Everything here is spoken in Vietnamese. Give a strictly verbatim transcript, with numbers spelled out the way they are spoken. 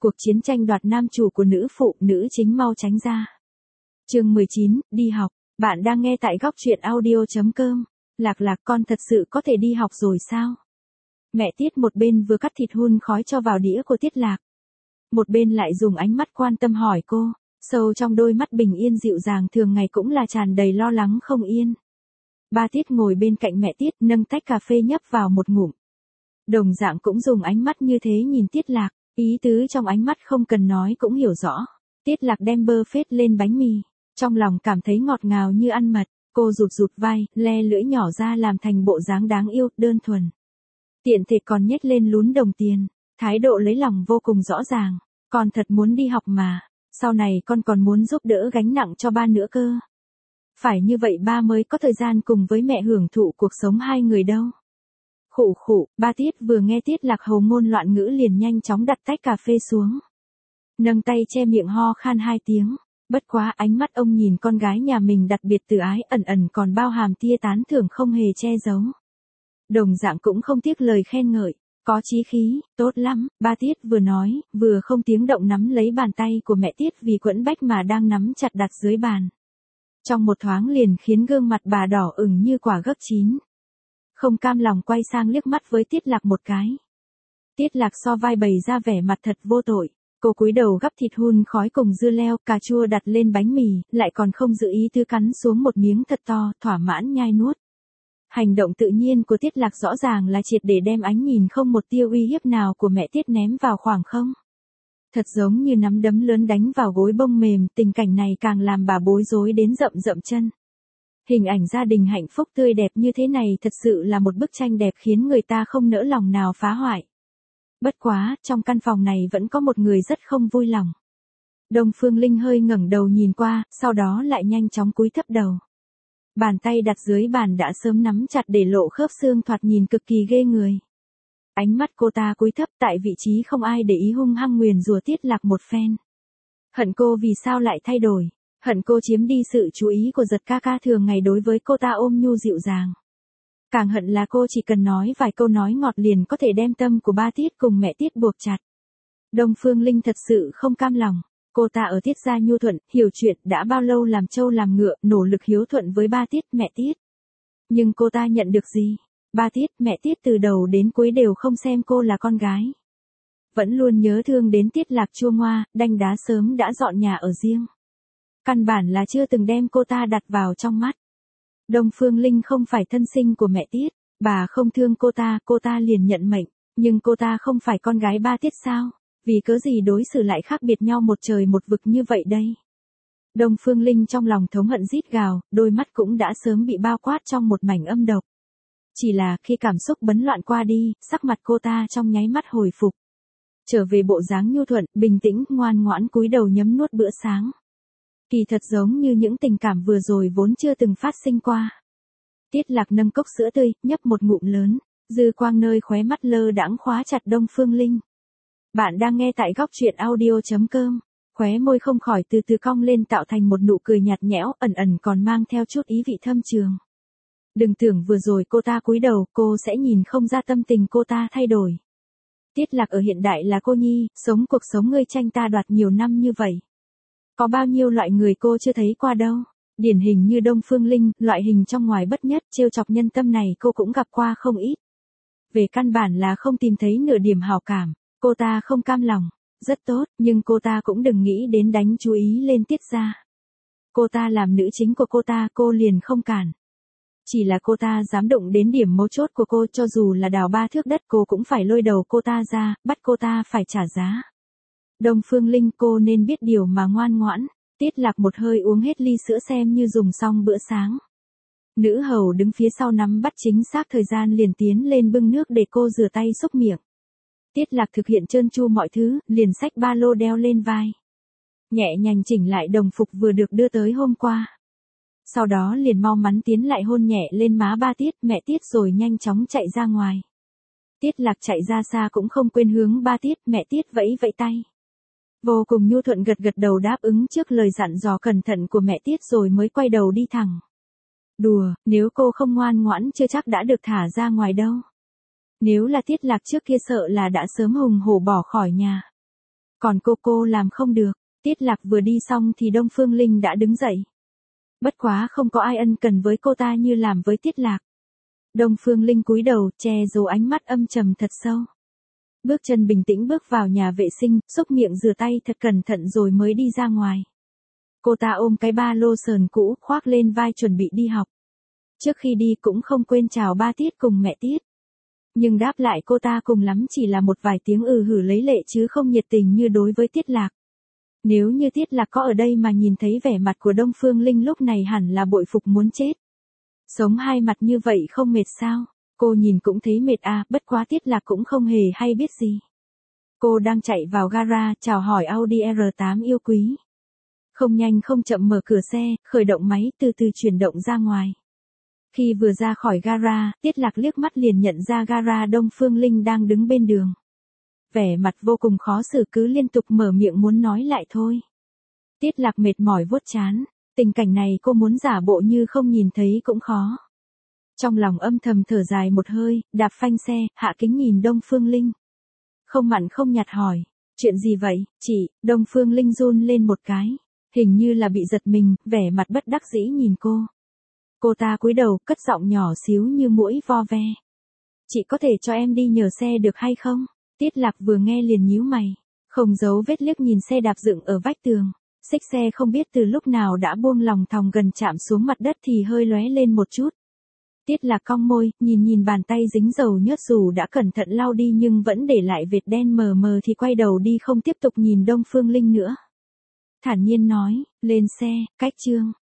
cuộc chiến tranh đoạt nam chủ của nữ phụ, nữ chính mau tránh ra. Chương mười chín, đi học. Bạn đang nghe tại góc truyện audio chấm com. Lạc Lạc, con thật sự có thể đi học rồi sao? Mẹ Tiết một bên vừa cắt thịt hun khói cho vào đĩa của Tiết Lạc, một bên lại dùng ánh mắt quan tâm hỏi cô, sâu trong đôi mắt bình yên dịu dàng thường ngày cũng là tràn đầy lo lắng không yên. Ba Tiết ngồi bên cạnh mẹ Tiết, nâng tách cà phê nhấp vào một ngụm. Đồng dạng cũng dùng ánh mắt như thế nhìn Tiết Lạc, ý tứ trong ánh mắt không cần nói cũng hiểu rõ. Tiết Lạc đem bơ phết lên bánh mì, trong lòng cảm thấy ngọt ngào như ăn mật, cô rụt rụt vai, le lưỡi nhỏ ra làm thành bộ dáng đáng yêu, đơn thuần. Tiện thể còn nhét lên lún đồng tiền, thái độ lấy lòng vô cùng rõ ràng, con thật muốn đi học mà, sau này con còn muốn giúp đỡ gánh nặng cho ba nữa cơ. Phải như vậy ba mới có thời gian cùng với mẹ hưởng thụ cuộc sống hai người đâu. Khụ khụ, ba Tiết vừa nghe Tiết Lạc hầu ngôn loạn ngữ liền nhanh chóng đặt tách cà phê xuống, nâng tay che miệng ho khan hai tiếng. Bất quá ánh mắt ông nhìn con gái nhà mình đặc biệt từ ái, ẩn ẩn còn bao hàm tia tán thưởng không hề che giấu. Đồng dạng cũng không tiếc lời khen ngợi, có chí khí, tốt lắm. Ba Tiết vừa nói, vừa không tiếng động nắm lấy bàn tay của mẹ Tiết vì quẫn bách mà đang nắm chặt đặt dưới bàn. Trong một thoáng liền khiến gương mặt bà đỏ ửng như quả gấc chín. Không cam lòng quay sang liếc mắt với Tiết Lạc một cái. Tiết Lạc so vai bày ra vẻ mặt thật vô tội. Cô cúi đầu gắp thịt hun khói cùng dưa leo, cà chua đặt lên bánh mì, lại còn không giữ ý tứ cắn xuống một miếng thật to, thỏa mãn nhai nuốt. Hành động tự nhiên của Tiết Lạc rõ ràng là triệt để đem ánh nhìn không một tia uy hiếp nào của mẹ Tiết ném vào khoảng không. Thật giống như nắm đấm lớn đánh vào gối bông mềm, tình cảnh này càng làm bà bối rối đến rậm rậm chân. Hình ảnh gia đình hạnh phúc tươi đẹp như thế này thật sự là một bức tranh đẹp khiến người ta không nỡ lòng nào phá hoại. Bất quá, trong căn phòng này vẫn có một người rất không vui lòng. Đông Phương Linh hơi ngẩng đầu nhìn qua, sau đó lại nhanh chóng cúi thấp đầu. Bàn tay đặt dưới bàn đã sớm nắm chặt để lộ khớp xương thoạt nhìn cực kỳ ghê người. Ánh mắt cô ta cúi thấp tại vị trí không ai để ý hung hăng nguyền rủa Tiết Lạc một phen. Hận cô vì sao lại thay đổi, hận cô chiếm đi sự chú ý của Giật ca ca thường ngày đối với cô ta ôm nhu dịu dàng. Càng hận là cô chỉ cần nói vài câu nói ngọt liền có thể đem tâm của ba Tiết cùng mẹ Tiết buộc chặt. Đông Phương Linh thật sự không cam lòng, cô ta ở Tiết gia nhu thuận, hiểu chuyện, đã bao lâu làm trâu làm ngựa, nỗ lực hiếu thuận với ba Tiết, mẹ Tiết. Nhưng cô ta nhận được gì? Ba Tiết, mẹ Tiết từ đầu đến cuối đều không xem cô là con gái. Vẫn luôn nhớ thương đến Tiết Lạc chua ngoa, đanh đá sớm đã dọn nhà ở riêng. Căn bản là chưa từng đem cô ta đặt vào trong mắt. Đông Phương Linh không phải thân sinh của mẹ Tiết, bà không thương cô ta, cô ta liền nhận mệnh, nhưng cô ta không phải con gái ba Tiết sao? Vì cớ gì đối xử lại khác biệt nhau một trời một vực như vậy đây? Đông Phương Linh trong lòng thống hận rít gào, đôi mắt cũng đã sớm bị bao quát trong một mảnh âm độc. Chỉ là khi cảm xúc bấn loạn qua đi, sắc mặt cô ta trong nháy mắt hồi phục. Trở về bộ dáng nhu thuận, bình tĩnh, ngoan ngoãn cúi đầu nhấm nuốt bữa sáng. Kỳ thật giống như những tình cảm vừa rồi vốn chưa từng phát sinh qua. Tiết Lạc nâng cốc sữa tươi, nhấp một ngụm lớn, dư quang nơi khóe mắt lơ đãng khóa chặt Đông Phương Linh. Bạn đang nghe tại góc truyện audio chấm com, khóe môi không khỏi từ từ cong lên tạo thành một nụ cười nhạt nhẽo, ẩn ẩn còn mang theo chút ý vị thâm trường. Đừng tưởng vừa rồi cô ta cúi đầu, cô sẽ nhìn không ra tâm tình cô ta thay đổi. Tiết Lạc ở hiện đại là cô nhi, sống cuộc sống ngươi tranh ta đoạt nhiều năm như vậy. Có bao nhiêu loại người cô chưa thấy qua đâu. Điển hình như Đông Phương Linh, loại hình trong ngoài bất nhất, trêu chọc nhân tâm này cô cũng gặp qua không ít. Về căn bản là không tìm thấy nửa điểm hảo cảm, cô ta không cam lòng, rất tốt, nhưng cô ta cũng đừng nghĩ đến đánh chú ý lên Tiết gia. Cô ta làm nữ chính của cô ta, cô liền không cản. Chỉ là cô ta dám động đến điểm mấu chốt của cô, cho dù là đào ba thước đất cô cũng phải lôi đầu cô ta ra, bắt cô ta phải trả giá. Đông Phương Linh, cô nên biết điều mà ngoan ngoãn. Tiết Lạc một hơi uống hết ly sữa xem như dùng xong bữa sáng. Nữ hầu đứng phía sau nắm bắt chính xác thời gian liền tiến lên bưng nước để cô rửa tay xúc miệng. Tiết Lạc thực hiện trơn tru mọi thứ, liền xách ba lô đeo lên vai. Nhẹ nhàng chỉnh lại đồng phục vừa được đưa tới hôm qua. Sau đó liền mau mắn tiến lại hôn nhẹ lên má ba Tiết, mẹ Tiết rồi nhanh chóng chạy ra ngoài. Tiết Lạc chạy ra xa cũng không quên hướng ba Tiết, mẹ Tiết vẫy vẫy tay. Vô cùng nhu thuận gật gật đầu đáp ứng trước lời dặn dò cẩn thận của mẹ Tiết rồi mới quay đầu đi thẳng. Đùa, nếu cô không ngoan ngoãn chưa chắc đã được thả ra ngoài đâu. Nếu là Tiết Lạc trước kia sợ là đã sớm hùng hổ bỏ khỏi nhà. Còn cô cô làm không được. Tiết Lạc vừa đi xong thì Đông Phương Linh đã đứng dậy. Bất quá không có ai ân cần với cô ta như làm với Tiết Lạc. Đông Phương Linh cúi đầu, che giấu ánh mắt âm trầm thật sâu. Bước chân bình tĩnh bước vào nhà vệ sinh, xúc miệng rửa tay thật cẩn thận rồi mới đi ra ngoài. Cô ta ôm cái ba lô sờn cũ, khoác lên vai chuẩn bị đi học. Trước khi đi cũng không quên chào ba Tiết cùng mẹ Tiết. Nhưng đáp lại cô ta cùng lắm chỉ là một vài tiếng ừ hử lấy lệ chứ không nhiệt tình như đối với Tiết Lạc. Nếu như Tiết Lạc có ở đây mà nhìn thấy vẻ mặt của Đông Phương Linh lúc này hẳn là bội phục muốn chết. Sống hai mặt như vậy không mệt sao? Cô nhìn cũng thấy mệt à, bất quá Tiết Lạc cũng không hề hay biết gì. Cô đang chạy vào gara, chào hỏi Audi R tám yêu quý. Không nhanh không chậm mở cửa xe, khởi động máy từ từ chuyển động ra ngoài. Khi vừa ra khỏi gara, Tiết Lạc liếc mắt liền nhận ra gara Đông Phương Linh đang đứng bên đường. Vẻ mặt vô cùng khó xử cứ liên tục mở miệng muốn nói lại thôi. Tiết Lạc mệt mỏi vuốt trán, tình cảnh này cô muốn giả bộ như không nhìn thấy cũng khó. Trong lòng âm thầm thở dài một hơi, đạp phanh xe, hạ kính nhìn Đông Phương Linh. Không mặn không nhạt hỏi, chuyện gì vậy, chị? Đông Phương Linh run lên một cái, hình như là bị giật mình, vẻ mặt bất đắc dĩ nhìn cô. Cô ta cúi đầu, cất giọng nhỏ xíu như muỗi vo ve. Chị có thể cho em đi nhờ xe được hay không? Tiết Lạc vừa nghe liền nhíu mày, không giấu vết liếc nhìn xe đạp dựng ở vách tường. Xích xe không biết từ lúc nào đã buông lòng thòng gần chạm xuống mặt đất thì hơi lóe lên một chút. Tiết Lạc cong môi, nhìn nhìn bàn tay dính dầu nhớt dù đã cẩn thận lau đi nhưng vẫn để lại vệt đen mờ mờ thì quay đầu đi không tiếp tục nhìn Đông Phương Linh nữa. Thản nhiên nói, lên xe, cách Trương.